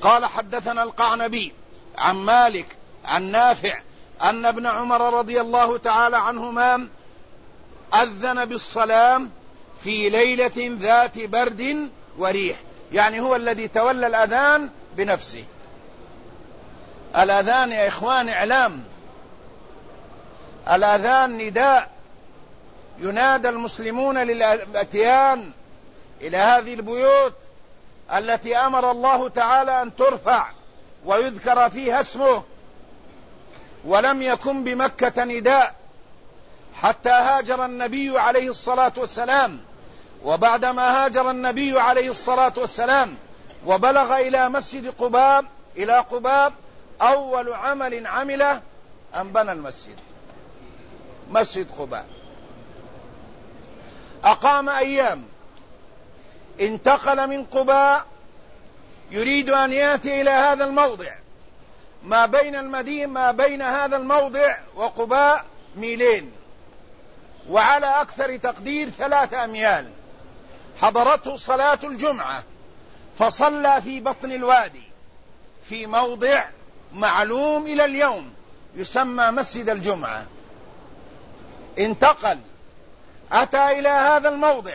قال حدثنا القعنبي عن مالك عن نافع أن ابن عمر رضي الله تعالى عنهما أذن بالصلاة في ليلة ذات برد وريح، يعني هو الذي تولى الأذان بنفسه. الأذان يا إخوان إعلام، الأذان نداء، ينادى المسلمون للاتيان إلى هذه البيوت التي أمر الله تعالى أن ترفع ويذكر فيها اسمه. ولم يكن بمكة نداء حتى هاجر النبي عليه الصلاة والسلام، وبعدما هاجر النبي عليه الصلاة والسلام وبلغ إلى مسجد قباء إلى قباء، أول عمل عمله أن بنى المسجد، مسجد قباء. أقام أيام، انتقل من قباء يريد أن يأتي إلى هذا الموضع، ما بين المدينة ما بين هذا الموضع وقباء ميلين، وعلى أكثر تقدير 3 أميال. حضرته صلاة الجمعة فصلى في بطن الوادي في موضع معلوم إلى اليوم يسمى مسجد الجمعة. انتقل، أتى إلى هذا الموضع،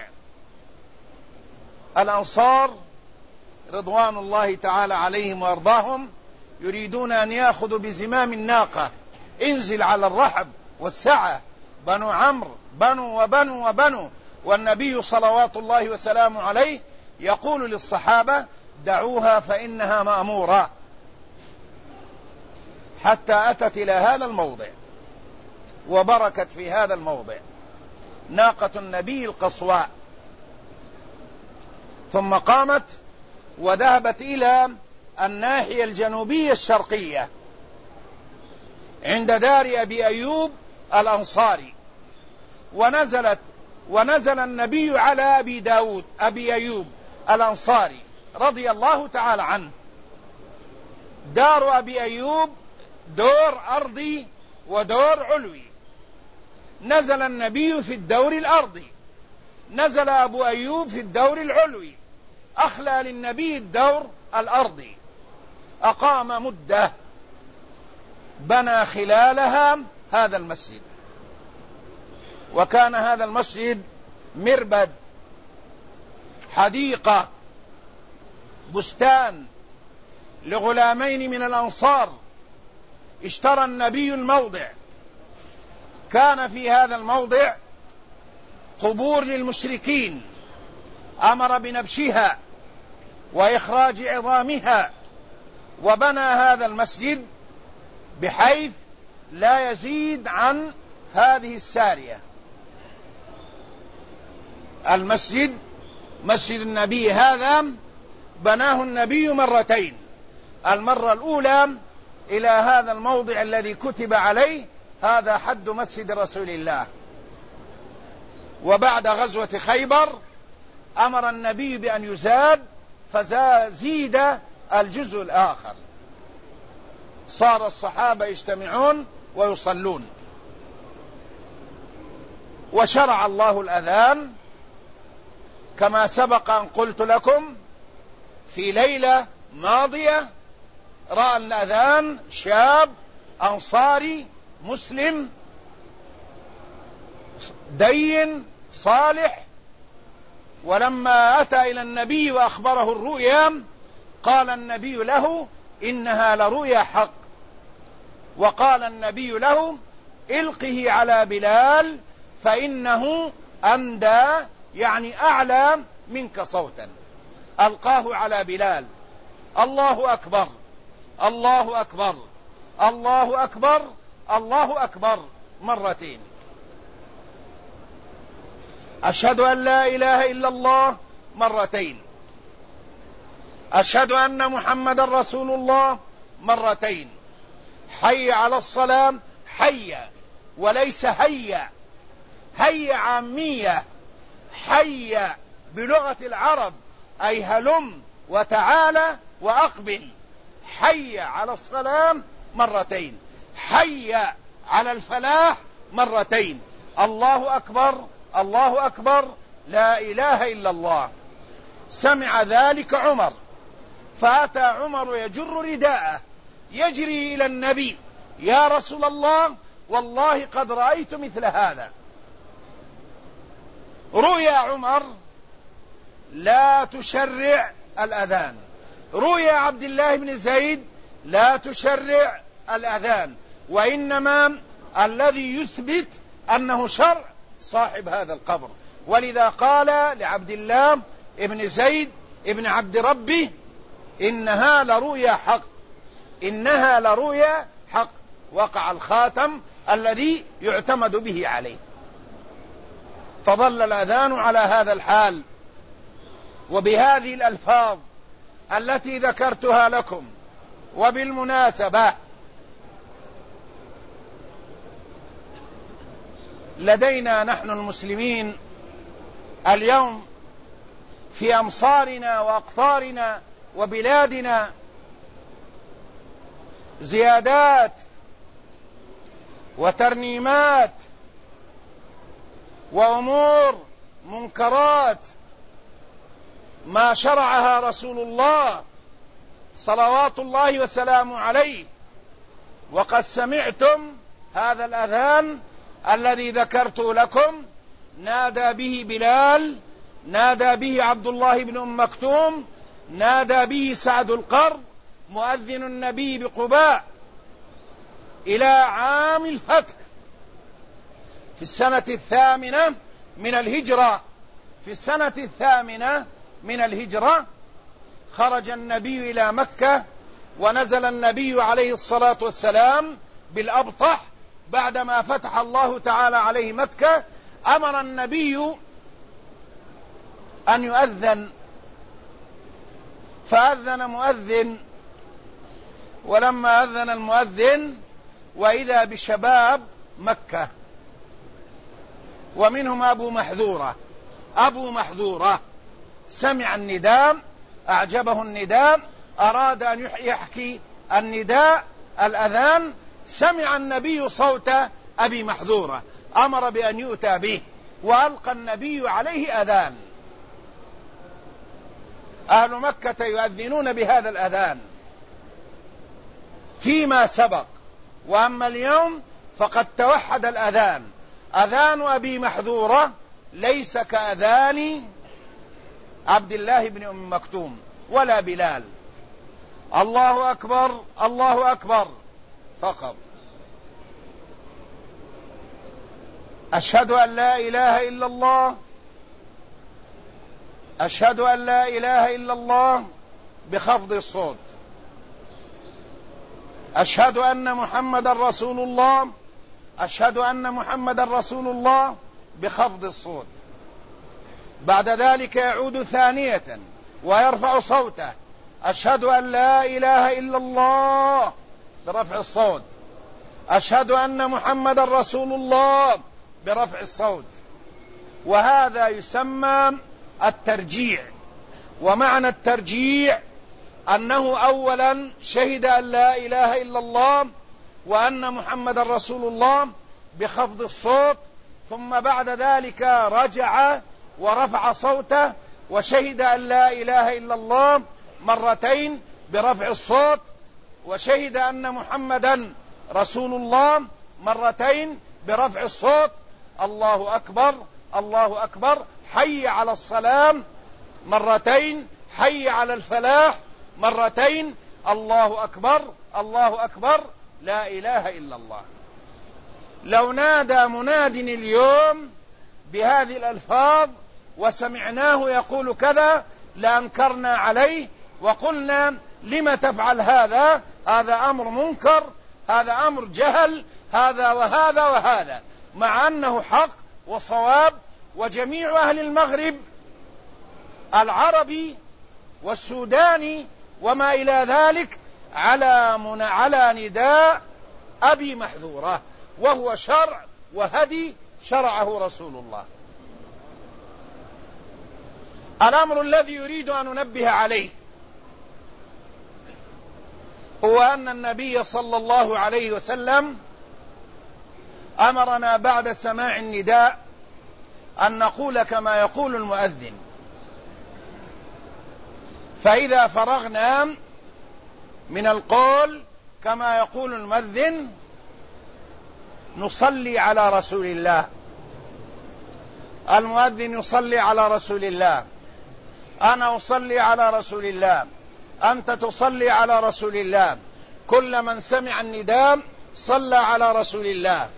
الأنصار رضوان الله تعالى عليهم وأرضاهم يريدون أن يأخذوا بزمام الناقة، انزل على الرحب والسعة، بنو عمرو بنو وبنو وبنو، والنبي صلوات الله وسلامه عليه يقول للصحابة دعوها فإنها مأمورة، حتى أتت إلى هذا الموضع وبركت في هذا الموضع ناقة النبي القصواء، ثم قامت وذهبت إلى الناحية الجنوبية الشرقية عند دار أبي أيوب الأنصاري، ونزل النبي على أبي أيوب الأنصاري رضي الله تعالى عنه. دار أبي أيوب دور أرضي ودور علوي، نزل النبي في الدور الأرضي، نزل أبو أيوب في الدور العلوي، أخلى للنبي الدور الأرضي. أقام مدة، بنى خلالها هذا المسجد، وكان هذا المسجد مربد، حديقة، بستان لغلامين من الأنصار. اشترى النبي الموضع، كان في هذا الموضع قبور للمشركين، أمر بنبشها وإخراج عظامها، وبنى هذا المسجد بحيث لا يزيد عن هذه السارية. المسجد مسجد النبي هذا بناه النبي مرتين، المرة الأولى إلى هذا الموضع الذي كتب عليه هذا حد مسجد رسول الله، وبعد غزوة خيبر أمر النبي بأن يزاد فزيد الجزء الآخر، صار الصحابة يجتمعون ويصلون. وشرع الله الأذان كما سبق أن قلت لكم في ليلة ماضية، رأى الأذان شاب أنصاري مسلم دين صالح، ولما أتى إلى النبي وأخبره الرؤيا قال النبي له إنها لرؤيا حق، وقال النبي له إلقه على بلال فإنه أندى، يعني أعلى منك صوتا. ألقاه على بلال. الله أكبر الله أكبر الله أكبر الله أكبر مرتين. أشهد أن لا إله إلا الله مرتين. أشهد أن محمد رسول الله مرتين. حي على الصلاة، حي وليس هيا، هيا عامية، حي بلغة العرب أي هلم وتعالى وأقبل. حي على الصلاة مرتين، حي على الفلاح مرتين. الله أكبر الله أكبر لا إله إلا الله. سمع ذلك عمر فأتى عمر يجر رداءه يجري إلى النبي: يا رسول الله، والله قد رأيت مثل هذا. روي عمر: لا تشرع الأذان. روي عبد الله بن زيد: لا تشرع الأذان، وإنما الذي يثبت أنه شرع صاحب هذا القبر. ولذا قال لعبد الله بن زيد ابن عبد ربه: إنها لرؤيا حق، إنها لرؤيا حق. وقع الخاتم الذي يعتمد به عليه. فظل الأذان على هذا الحال وبهذه الألفاظ التي ذكرتها لكم. وبالمناسبة لدينا نحن المسلمين اليوم في أمصارنا وأقطارنا وبلادنا زيادات وترنيمات وأمور منكرات ما شرعها رسول الله صلوات الله وسلامه عليه. وقد سمعتم هذا الأذان الذي ذكرت لكم، نادى به بلال، نادى به عبد الله بن أم مكتوم، نادى به سعد القرض مؤذن النبي بقباء إلى عام الفتح في السنة 8 من الهجرة. في السنة 8 من الهجرة خرج النبي إلى مكة، ونزل النبي عليه الصلاة والسلام بالأبطح بعدما فتح الله تعالى عليه مكة. أمر النبي أن يؤذن، فأذن مؤذن، ولما أذن المؤذن وإذا بشباب مكة ومنهم أبو محذورة سمع النداء، أعجبه النداء، أراد أن يحكي النداء الأذان. سمع النبي صوت أبي محذورة، أمر بأن يؤتى به، وألقى النبي عليه أذان. أهل مكة يؤذنون بهذا الأذان فيما سبق، وأما اليوم فقد توحد الأذان. أذان أبي محذورة ليس كأذان عبد الله بن أم مكتوم ولا بلال. الله أكبر، الله أكبر فقط. أشهد أن لا إله إلا الله، أشهد أن لا إله إلا الله بخفض الصوت. أشهد أن محمد رسول الله، أشهد أن محمد رسول الله بخفض الصوت. بعد ذلك يعود ثانية ويرفع صوته: أشهد أن لا إله إلا الله برفع الصوت. أشهد أن محمد رسول الله برفع الصوت. وهذا يسمى الترجيع. ومعنى الترجيع أنه أولا شهد أن لا إله إلا الله وأن محمد رسول الله بخفض الصوت، ثم بعد ذلك رجع ورفع صوته وشهد أن لا إله إلا الله مرتين برفع الصوت، وشهد أن محمدا رسول الله مرتين برفع الصوت. الله أكبر، الله أكبر، حي على الصلاة مرتين، حي على الفلاح مرتين، الله أكبر، الله أكبر، لا إله إلا الله. لو نادى مناد اليوم بهذه الألفاظ وسمعناه يقول كذا لأنكرنا عليه وقلنا: لم تفعل هذا؟ هذا أمر منكر، هذا أمر جهل، هذا وهذا وهذا، مع أنه حق وصواب. وجميع أهل المغرب العربي والسوداني وما إلى ذلك على نداء أبي محذورة، وهو شرع وهدي شرعه رسول الله. الأمر الذي يريد أن ننبه عليه هو أن النبي صلى الله عليه وسلم أمرنا بعد سماع النداء أن نقول كما يقول المؤذن: فإذا فرغنا من القول كما يقول المؤذن نصلي على رسول الله. المؤذن يصلي على رسول الله، أنا أصلي على رسول الله، أنت تصلي على رسول الله، كل من سمع النداء صلى على رسول الله.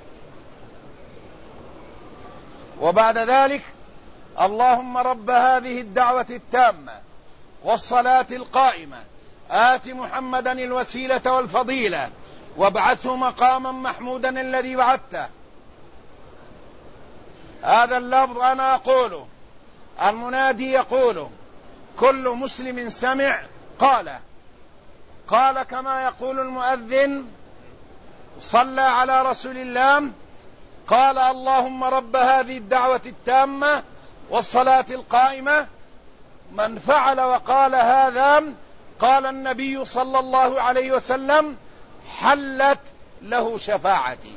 وبعد ذلك اللهم رب هذه الدعوة التامة والصلاة القائمة آت محمدا الوسيلة والفضيلة وابعثه مقاما محمودا الذي وعدته. هذا اللفظ أنا أقوله، المنادي يقوله، كل مسلم سمع قال كما يقول المؤذن صلى على رسول الله، قال اللهم رب هذه الدعوة التامة والصلاة القائمة. من فعل وقال هذا قال النبي صلى الله عليه وسلم حلت له شفاعتي،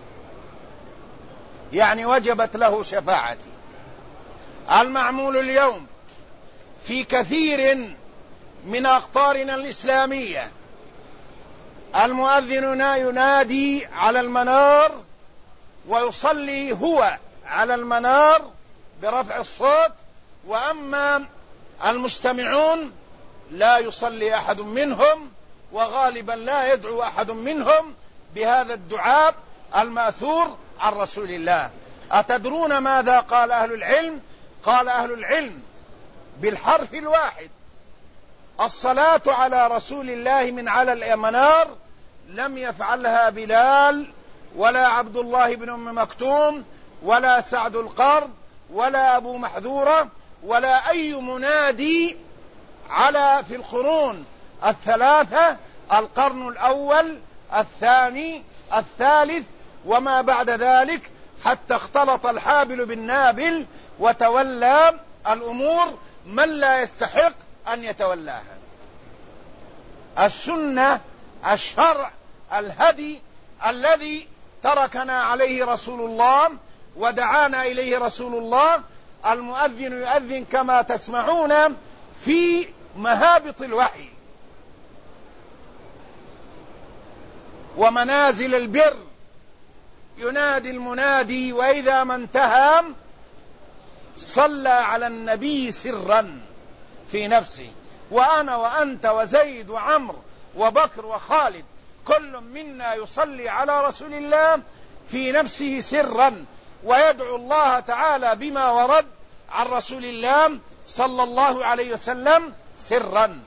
يعني وجبت له شفاعتي. المعمول اليوم في كثير من أقطارنا الإسلامية المؤذن ينادي على المنار ويصلي هو على المنار برفع الصوت، وأما المستمعون لا يصلي أحد منهم، وغالبا لا يدعو أحد منهم بهذا الدعاء الماثور عن رسول الله. أتدرون ماذا قال أهل العلم؟ قال أهل العلم بالحرف الواحد الصلاة على رسول الله من على المنار لم يفعلها بلال ولا عبد الله بن أم مكتوم ولا سعد القرض ولا أبو محذورة ولا أي منادي في القرون الثلاثة، القرن الأول الثاني الثالث وما بعد ذلك، حتى اختلط الحابل بالنابل وتولى الأمور من لا يستحق أن يتولاها. السنة، الشرع، الهدي الذي تركنا عليه رسول الله ودعانا إليه رسول الله. المؤذن يؤذن كما تسمعون في مهابط الوحي ومنازل البر، ينادي المنادي، وإذا ما انتهى صلى على النبي سرا في نفسه. وأنا وأنت وزيد وعمر وبكر وخالد كل منا يصلي على رسول الله في نفسه سرا، ويدعو الله تعالى بما ورد عن رسول الله صلى الله عليه وسلم سرا،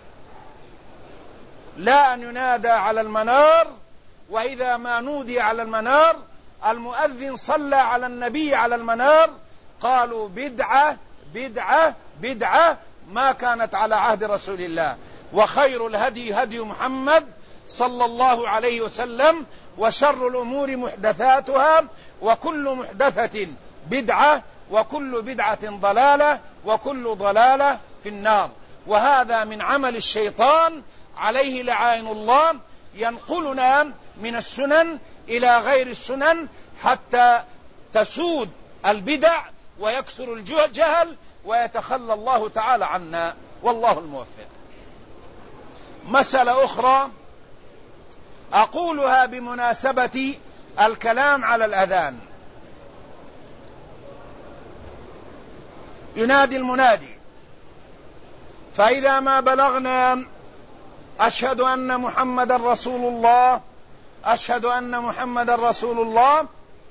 لا أن ينادى على المنار. وإذا ما نودي على المنار المؤذن صلى على النبي على المنار قالوا بدعة بدعة بدعة ما كانت على عهد رسول الله. وخير الهدي هدي محمد صلى الله عليه وسلم، وشر الأمور محدثاتها، وكل محدثة بدعة، وكل بدعة ضلالة، وكل ضلالة في النار. وهذا من عمل الشيطان عليه لعائن الله، ينقلنا من السنن إلى غير السنن حتى تسود البدع ويكثر الجهل ويتخلى الله تعالى عنا، والله الموفق. مسألة أخرى أقولها بمناسبة الكلام على الأذان. ينادي المنادي، فإذا ما بلغنا أشهد أن محمد رسول الله، أشهد أن محمد رسول الله،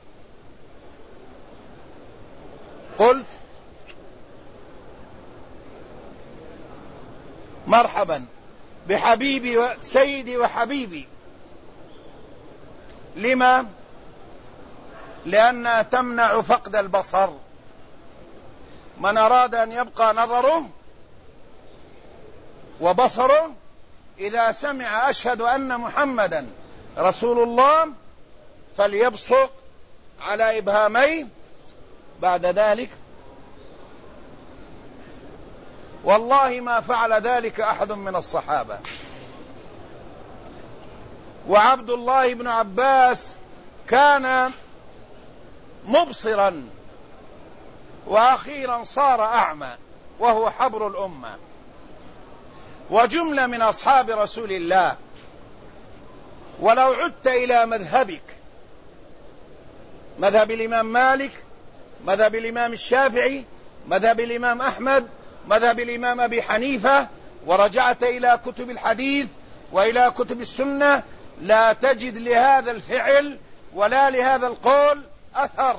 قلت مرحبا بحبيبي وسيدي وحبيبي. لما؟ لأنها تمنع فقد البصر. من أراد أن يبقى نظره وبصره إذا سمع أشهد أن محمدا رسول الله فليبصق على إبهاميه. بعد ذلك والله ما فعل ذلك أحد من الصحابة. وعبد الله بن عباس كان مبصرا وأخيرا صار أعمى وهو حبر الأمة. وجملة من أصحاب رسول الله. ولو عدت إلى مذهبك، مذهب الإمام مالك، مذهب الإمام الشافعي، مذهب الإمام أحمد، مذهب الإمام أبي حنيفة، ورجعت إلى كتب الحديث وإلى كتب السنة، لا تجد لهذا الفعل ولا لهذا القول أثر.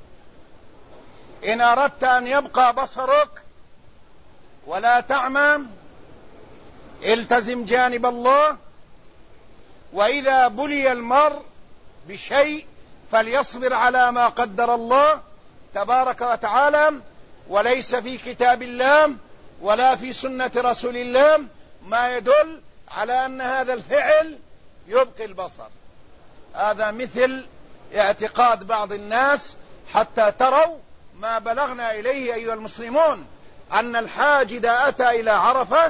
إن أردت أن يبقى بصرك ولا تعمى التزم جانب الله، وإذا بلي المرء بشيء فليصبر على ما قدر الله تبارك وتعالى، وليس في كتاب الله ولا في سنة رسول الله ما يدل على أن هذا الفعل يبقي البصر. هذا مثل اعتقاد بعض الناس، حتى تروا ما بلغنا إليه أيها المسلمون، أن الحاج إذا أتى إلى عرفة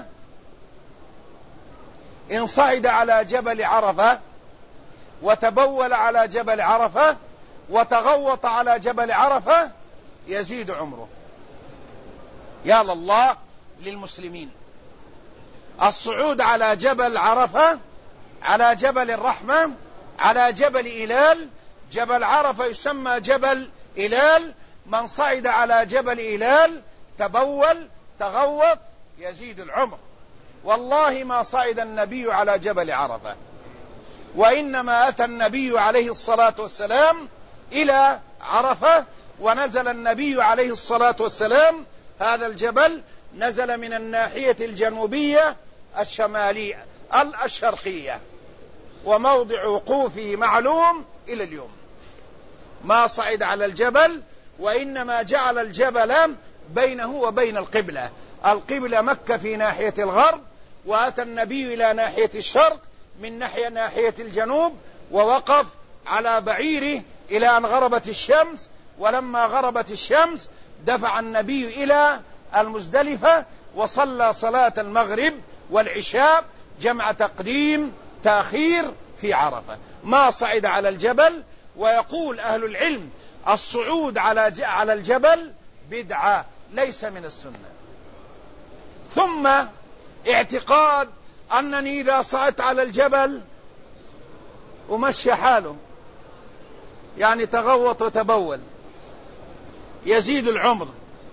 إن صعد على جبل عرفة وتبول على جبل عرفة وتغوط على جبل عرفة يزيد عمره. يا لله للمسلمين! الصعود على جبل عرفة، على جبل الرحمة، على جبل إلال. جبل عرفة يسمى جبل إلال، من صعد على جبل إلال تبول تغوط يزيد العمر. والله ما صعد النبي على جبل عرفة، وإنما أتى النبي عليه الصلاة والسلام إلى عرفة، ونزل النبي عليه الصلاة والسلام هذا الجبل نزل من الناحية الجنوبية الشمالية الشرقية، وموضع وقوفه معلوم إلى اليوم. ما صعد على الجبل، وإنما جعل الجبل بينه وبين القبلة. القبلة مكة في ناحية الغرب، وأتى النبي إلى ناحية الشرق من ناحية الجنوب، ووقف على بعيره إلى أن غربت الشمس. ولما غربت الشمس دفع النبي إلى المزدلفة وصلى صلاة المغرب والعشاء جمع تقديم تأخير في عرفة. ما صعد على الجبل. ويقول أهل العلم الصعود على الجبل بدعة ليس من السنة. ثم اعتقاد أنني إذا صعدت على الجبل ومشي حاله، يعني تغوط وتبول، يزيد العمر.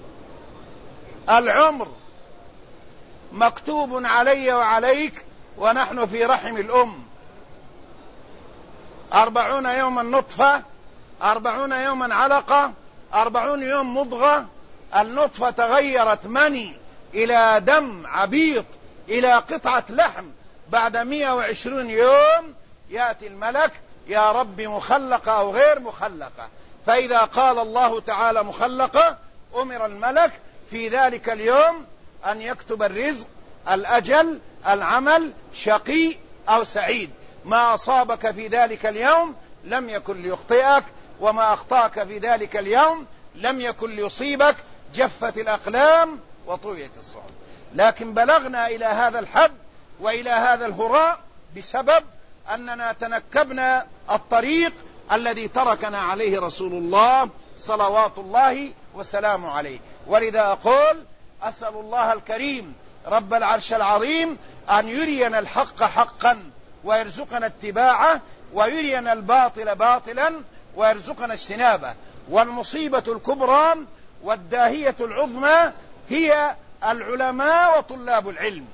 العمر مكتوب علي وعليك ونحن في رحم الأم، 40 يوما نطفة، 40 يوما علقة، 40 يوم مضغة. النطفة تغيرت مني إلى دم عبيط إلى قطعة لحم، بعد 120 يوم يأتي الملك: يا رب مخلقة أو غير مخلقة؟ فإذا قال الله تعالى مخلقة أمر الملك في ذلك اليوم أن يكتب الرزق، الأجل، العمل، شقي أو سعيد. ما أصابك في ذلك اليوم لم يكن ليخطئك، وما أخطأك في ذلك اليوم لم يكن ليصيبك. جفت الأقلام وطويت الصحف. لكن بلغنا إلى هذا الحد وإلى هذا الهراء بسبب أننا تنكبنا الطريق الذي تركنا عليه رسول الله صلوات الله وسلامه عليه. ولذا أقول أسأل الله الكريم رب العرش العظيم أن يرينا الحق حقا ويرزقنا اتباعه، ويرينا الباطل باطلا ويرزقنا اجتنابه. والمصيبة الكبرى والداهية العظمى هي العلماء وطلاب العلم.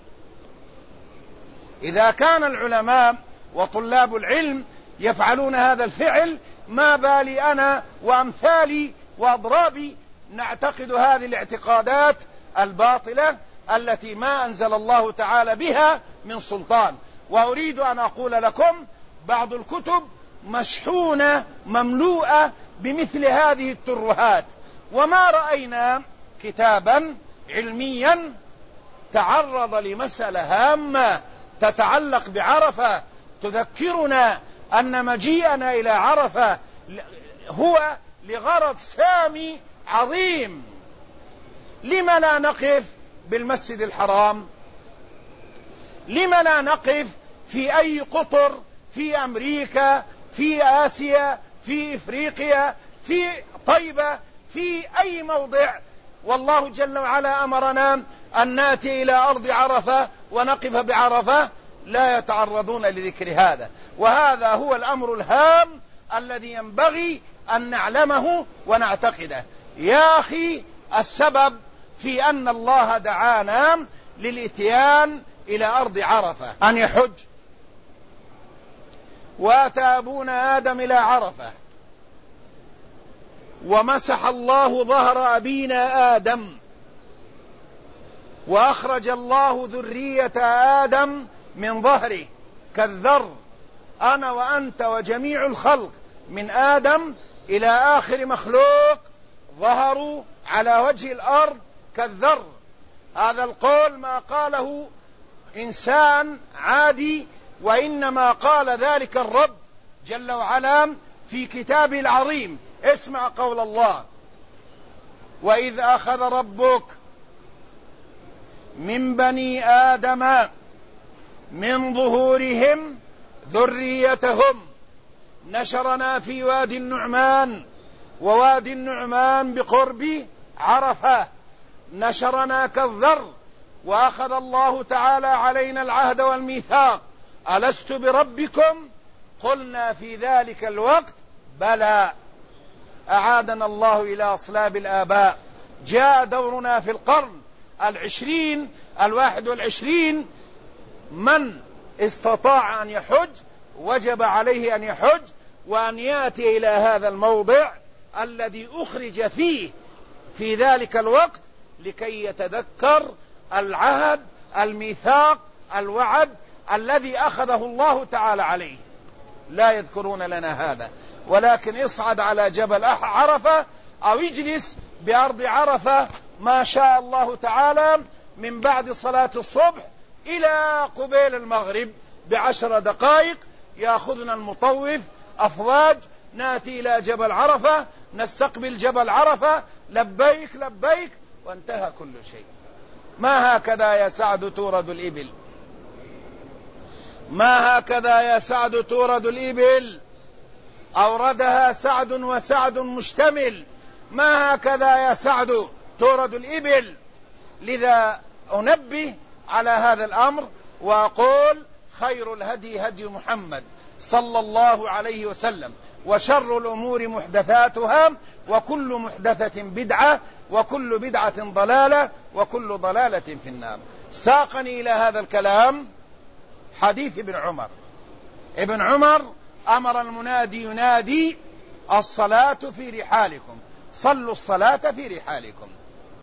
إذا كان العلماء وطلاب العلم يفعلون هذا الفعل، ما بالي أنا وأمثالي وأضرابي نعتقد هذه الاعتقادات الباطلة التي ما أنزل الله تعالى بها من سلطان. وأريد أن أقول لكم بعض الكتب مشحونة مملوءة بمثل هذه الترهات، وما رأينا كتابا علميا تعرض لمسألة هامة تتعلق بعرفة تذكرنا أن مجيئنا إلى عرفة هو لغرض سامي عظيم. لما لا نقف بالمسجد الحرام؟ لما لا نقف في أي قطر في أمريكا، في آسيا، في إفريقيا، في طيبة، في أي موضع؟ والله جل وعلا أمرنا أن نأتي إلى أرض عرفة ونقف بعرفة لا يتعرضون لذكر هذا. وهذا هو الأمر الهام الذي ينبغي أن نعلمه ونعتقده. يا أخي، السبب في أن الله دعانا للإتيان إلى أرض عرفة أن يحج، وأتى أبونا آدم إلى عرفة، ومسح الله ظهر أبينا آدم، وأخرج الله ذرية آدم من ظهره كالذر، أنا وأنت وجميع الخلق من آدم إلى آخر مخلوق ظهروا على وجه الأرض كالذر. هذا القول ما قاله إنسان عادي، وإنما قال ذلك الرب جل وعلا في كتابه العظيم. اسمع قول الله: وإذ أخذ ربك من بني آدم من ظهورهم ذريتهم نشرنا في وادي النعمان، ووادي النعمان بقرب عرفة، نشرنا كالذر، وأخذ الله تعالى علينا العهد والميثاق: ألست بربكم؟ قلنا في ذلك الوقت بلى. أعادنا الله إلى أصلاب الآباء. جاء دورنا في القرن 21 من استطاع أن يحج وجب عليه أن يحج، وأن يأتي إلى هذا الموضع الذي أخرج فيه في ذلك الوقت لكي يتذكر العهد، الميثاق، الوعد الذي أخذه الله تعالى عليه. لا يذكرون لنا هذا، ولكن اصعد على جبل عرفة أو اجلس بأرض عرفة ما شاء الله تعالى من بعد صلاة الصبح إلى قبيل المغرب ب10 دقائق. يأخذنا المطوف أفواج، نأتي إلى جبل عرفة، نستقبل جبل عرفة، لبيك لبيك، وانتهى كل شيء. ما هكذا يا سعد تورد الإبل، ما هكذا يا سعد تورد الإبل. أوردها سعد وسعد مشتمل. ما هكذا يا سعد تورد الإبل. لذا أنبه على هذا الأمر وأقول: خير الهدي هدي محمد صلى الله عليه وسلم، وشر الأمور محدثاتها، وكل محدثة بدعة، وكل بدعة ضلالة، وكل ضلالة في النار. ساقني إلى هذا الكلام حديث ابن عمر. ابن عمر أمر المنادي ينادي: الصلاة في رحالكم، صلوا الصلاة في رحالكم.